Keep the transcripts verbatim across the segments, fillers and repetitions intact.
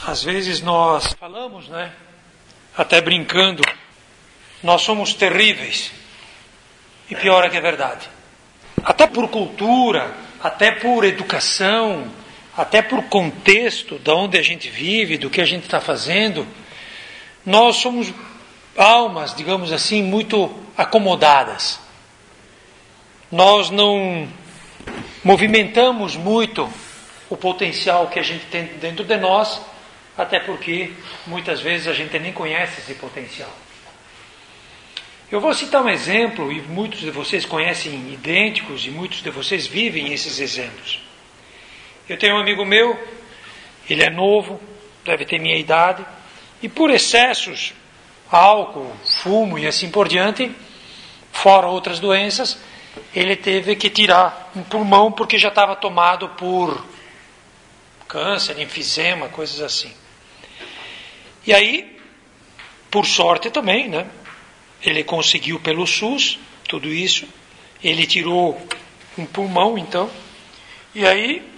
Às vezes nós falamos, né? Até brincando, nós somos terríveis. E pior é que é verdade. Até por cultura, até por educação, até por contexto de onde a gente vive, do que a gente está fazendo, nós somos almas, digamos assim, muito acomodadas. Nós não movimentamos muito o potencial que a gente tem dentro de nós, até porque muitas vezes a gente nem conhece esse potencial. Eu vou citar um exemplo, e muitos de vocês conhecem idênticos, e muitos de vocês vivem esses exemplos. Eu tenho um amigo meu, ele é novo, deve ter minha idade, e por excessos, álcool, fumo e assim por diante, fora outras doenças, ele teve que tirar um pulmão porque já estava tomado por câncer, enfisema, coisas assim. E aí, por sorte também, né? Ele conseguiu pelo SUS tudo isso. Ele tirou um pulmão, então. E aí,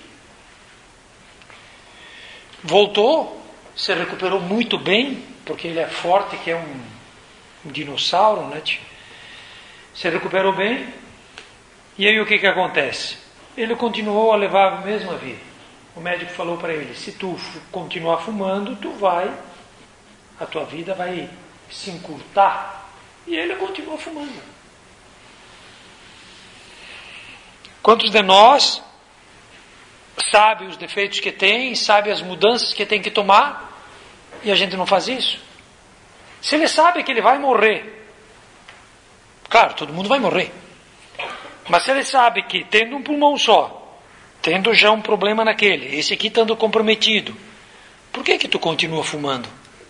voltou, se recuperou muito bem, porque ele é forte, que é um, um dinossauro, né? Se recuperou bem. E aí o que que acontece? Ele continuou a levar a mesma vida. O médico falou para ele, se tu continuar fumando, tu vai, a tua vida vai se encurtar. E ele continuou fumando. Quantos de nós sabe os defeitos que tem, sabe as mudanças que tem que tomar, e a gente não faz isso? Se ele sabe que ele vai morrer, claro, todo mundo vai morrer, mas se ele sabe que tendo um pulmão só, tendo já um problema naquele, esse aqui estando comprometido, por que que tu continua fumando?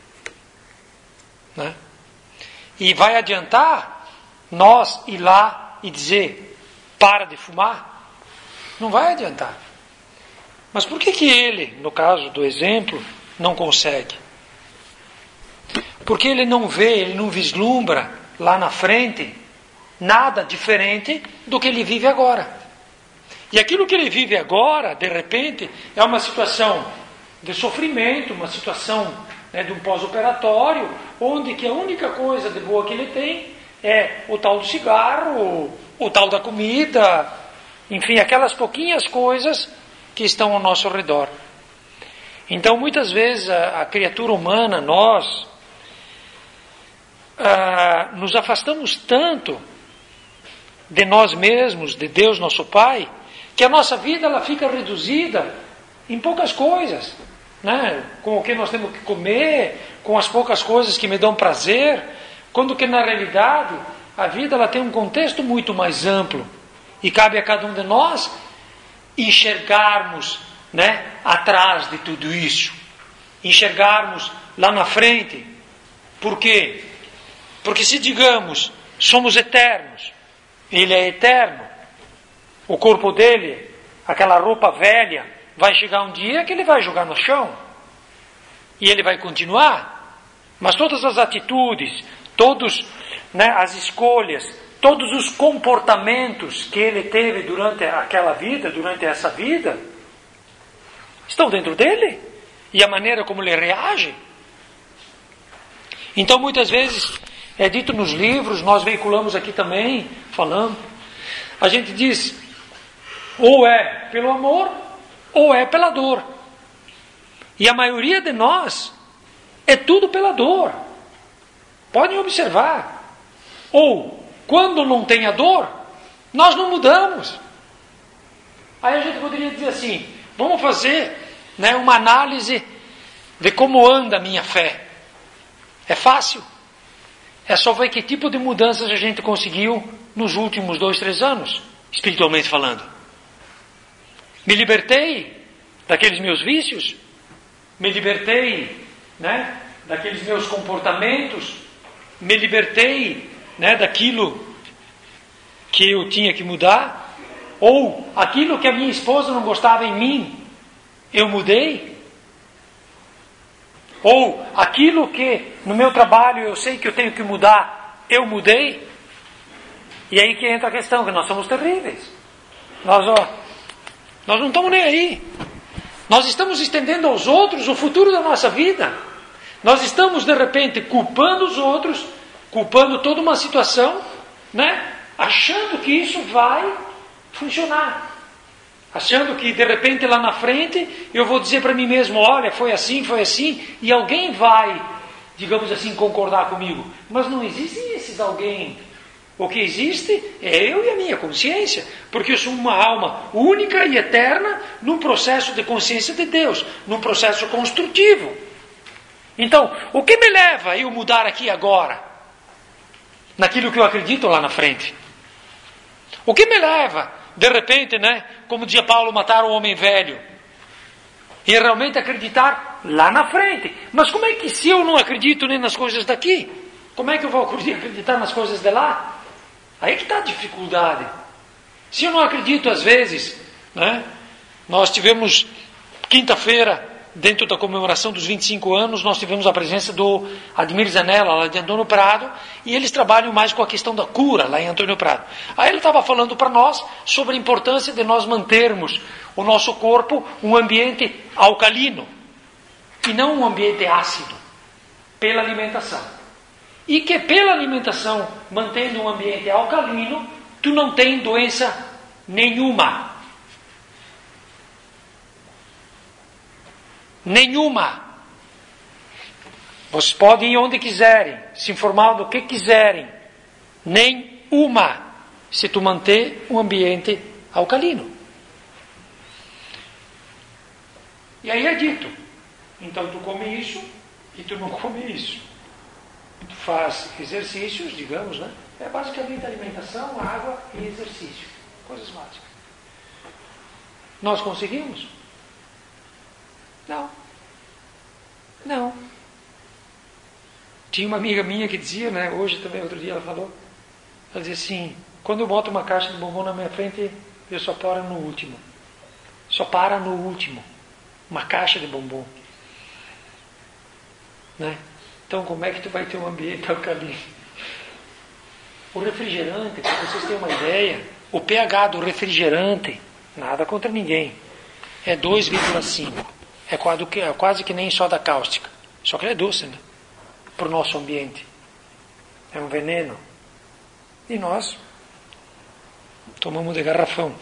Né? E vai adiantar nós ir lá e dizer, para de fumar? Não vai adiantar. Mas por que que ele, no caso do exemplo, não consegue? Porque ele não vê, ele não vislumbra lá na frente nada diferente do que ele vive agora. E aquilo que ele vive agora, de repente, é uma situação de sofrimento, uma situação, né, de um pós-operatório, onde que a única coisa de boa que ele tem é o tal do cigarro, o, o tal da comida, enfim, aquelas pouquinhas coisas que estão ao nosso redor. Então, muitas vezes, a, a criatura humana, nós, ah, nos afastamos tanto de nós mesmos, de Deus, nosso Pai, que a nossa vida ela fica reduzida em poucas coisas, né? Com o que nós temos que comer, com as poucas coisas que me dão prazer, quando que na realidade a vida ela tem um contexto muito mais amplo e cabe a cada um de nós enxergarmos, né, atrás de tudo isso, enxergarmos lá na frente. Por quê? Porque se digamos somos eternos, ele é eterno, o corpo dele, aquela roupa velha, vai chegar um dia que ele vai jogar no chão. E ele vai continuar. Mas todas as atitudes, todos, né, as escolhas, todos os comportamentos que ele teve durante aquela vida, durante essa vida, estão dentro dele. E a maneira como ele reage. Então muitas vezes é dito nos livros, nós veiculamos aqui também, falando, a gente diz, ou é pelo amor, ou é pela dor. E a maioria de nós é tudo pela dor. Podem observar. Ou, quando não tem a dor, nós não mudamos. Aí a gente poderia dizer assim, vamos fazer, né, uma análise de como anda a minha fé. É fácil. É só ver que tipo de mudanças a gente conseguiu nos últimos dois, três anos, espiritualmente falando. Me libertei daqueles meus vícios, me libertei, né, daqueles meus comportamentos, me libertei, né, daquilo que eu tinha que mudar, ou aquilo que a minha esposa não gostava em mim, eu mudei, ou aquilo que no meu trabalho eu sei que eu tenho que mudar, eu mudei. E aí que entra a questão, que nós somos terríveis. Nós, ó, nós não estamos nem aí. Nós estamos estendendo aos outros o futuro da nossa vida. Nós estamos, de repente, culpando os outros, culpando toda uma situação, né? Achando que isso vai funcionar. Achando que, de repente, lá na frente, eu vou dizer para mim mesmo, olha, foi assim, foi assim, e alguém vai, digamos assim, concordar comigo. Mas não existem esses alguém. O que existe é eu e a minha consciência, porque eu sou uma alma única e eterna num processo de consciência de Deus, num processo construtivo. Então, o que me leva a eu mudar aqui agora? Naquilo que eu acredito lá na frente. O que me leva, de repente, né, como dizia Paulo, matar o homem velho? E realmente acreditar lá na frente. Mas como é que se eu não acredito nem nas coisas daqui, como é que eu vou acreditar nas coisas de lá? Aí que está a dificuldade. Se eu não acredito às vezes, né, nós tivemos quinta-feira, dentro da comemoração dos vinte e cinco anos, nós tivemos a presença do Admir Zanella, lá de Antônio Prado, e eles trabalham mais com a questão da cura, lá em Antônio Prado. Aí ele estava falando para nós sobre a importância de nós mantermos o nosso corpo um ambiente alcalino, e não um ambiente ácido, pela alimentação. E que pela alimentação, mantendo um ambiente alcalino, tu não tem doença nenhuma. Nenhuma. Vocês podem ir onde quiserem, se informar do que quiserem. Nenhuma. Se tu manter um ambiente alcalino. E aí é dito, então tu come isso e tu não come isso. Tu faz exercícios, digamos, né? É basicamente alimentação, água e exercício. Coisas básicas. Nós conseguimos? Não. Não. Tinha uma amiga minha que dizia, né? Hoje também, outro dia ela falou. Ela dizia assim, quando eu boto uma caixa de bombom na minha frente, eu só paro no último. Só para no último. Uma caixa de bombom. Né? Então, como é que tu vai ter um ambiente alcalino? O refrigerante, para vocês terem uma ideia, o pH do refrigerante, nada contra ninguém, é dois vírgula cinco. É quase, é quase que nem soda cáustica. Só que ele é doce, né? Para o nosso ambiente. É um veneno. E nós tomamos de garrafão.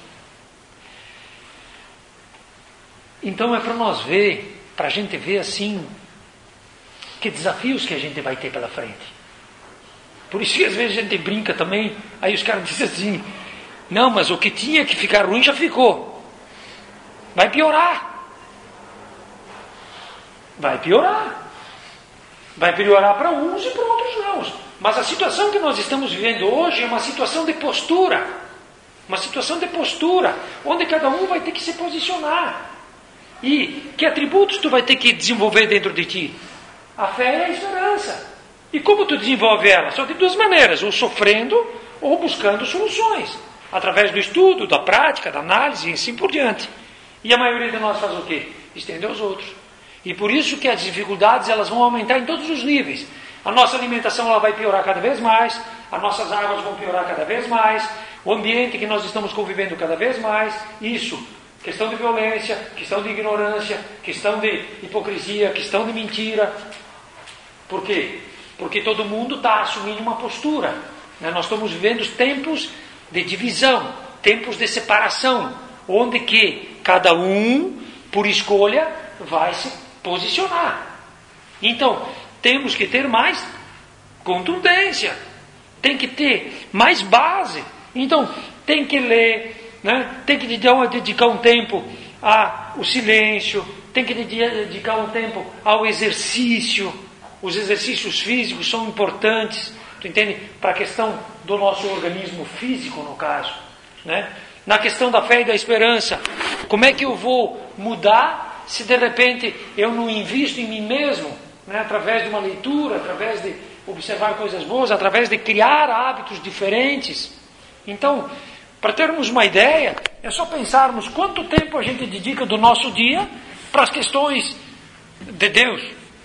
Então é para nós ver, para a gente ver assim, que desafios que a gente vai ter pela frente. Por isso que às vezes a gente brinca também, aí os caras dizem assim, não, mas o que tinha que ficar ruim já ficou. Vai piorar. Vai piorar. Vai piorar para uns e para outros não. Mas a situação que nós estamos vivendo hoje é uma situação de postura. Uma situação de postura, onde cada um vai ter que se posicionar. E que atributos tu vai ter que desenvolver dentro de ti? A fé e a esperança. E como tu desenvolve ela? Só de duas maneiras, ou sofrendo ou buscando soluções. Através do estudo, da prática, da análise e assim por diante. E a maioria de nós faz o quê? Estende aos outros. E por isso que as dificuldades elas vão aumentar em todos os níveis. A nossa alimentação ela vai piorar cada vez mais, as nossas águas vão piorar cada vez mais, o ambiente que nós estamos convivendo cada vez mais, isso, questão de violência, questão de ignorância, questão de hipocrisia, questão de mentira. Por quê? Porque todo mundo está assumindo uma postura. Né? Nós estamos vivendo tempos de divisão, tempos de separação, onde que cada um, por escolha, vai se posicionar. Então, temos que ter mais contundência, tem que ter mais base. Então, tem que ler, né? Tem que dedicar um tempo ao silêncio, tem que dedicar um tempo ao exercício. Os exercícios físicos são importantes, tu entende? Para a questão do nosso organismo físico, no caso, né? Na questão da fé e da esperança, como é que eu vou mudar se de repente eu não invisto em mim mesmo, né? Através de uma leitura, através de observar coisas boas, através de criar hábitos diferentes? Então, para termos uma ideia, é só pensarmos quanto tempo a gente dedica do nosso dia para as questões de Deus,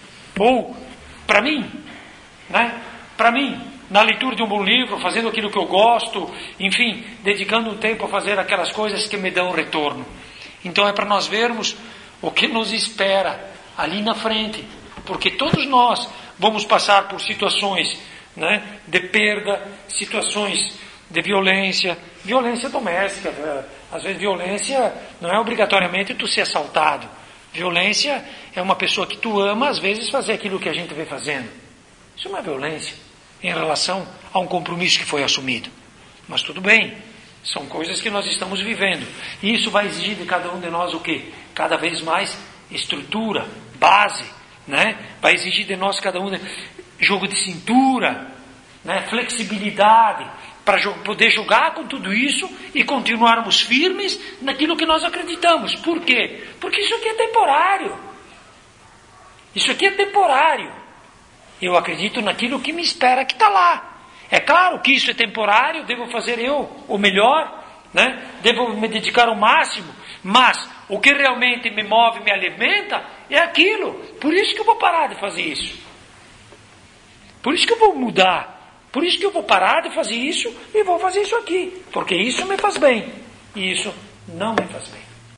ou para mim, né? Para mim, na leitura de um bom livro, fazendo aquilo que eu gosto, enfim, dedicando um tempo a fazer aquelas coisas que me dão retorno. Então é para nós vermos o que nos espera ali na frente. Porque todos nós vamos passar por situações, né, de perda, situações de violência, violência doméstica. Às vezes violência não é obrigatoriamente tu ser assaltado. Violência é uma pessoa que tu ama, às vezes, fazer aquilo que a gente vê fazendo. Isso não é violência em relação a um compromisso que foi assumido. Mas tudo bem, são coisas que nós estamos vivendo. E isso vai exigir de cada um de nós o quê? Cada vez mais estrutura, base, né? Vai exigir de nós cada um de... jogo de cintura, né? Flexibilidade, para poder jogar com tudo isso e continuarmos firmes naquilo que nós acreditamos. Por quê? Porque isso aqui é temporário. Isso aqui é temporário. Eu acredito naquilo que me espera que está lá. É claro que isso é temporário, devo fazer eu o melhor, né? Devo me dedicar ao máximo, mas o que realmente me move, me alimenta, é aquilo. Por isso que eu vou parar de fazer isso. Por isso que eu vou mudar. Por isso que eu vou parar de fazer isso e vou fazer isso aqui. Porque isso me faz bem. E isso não me faz bem.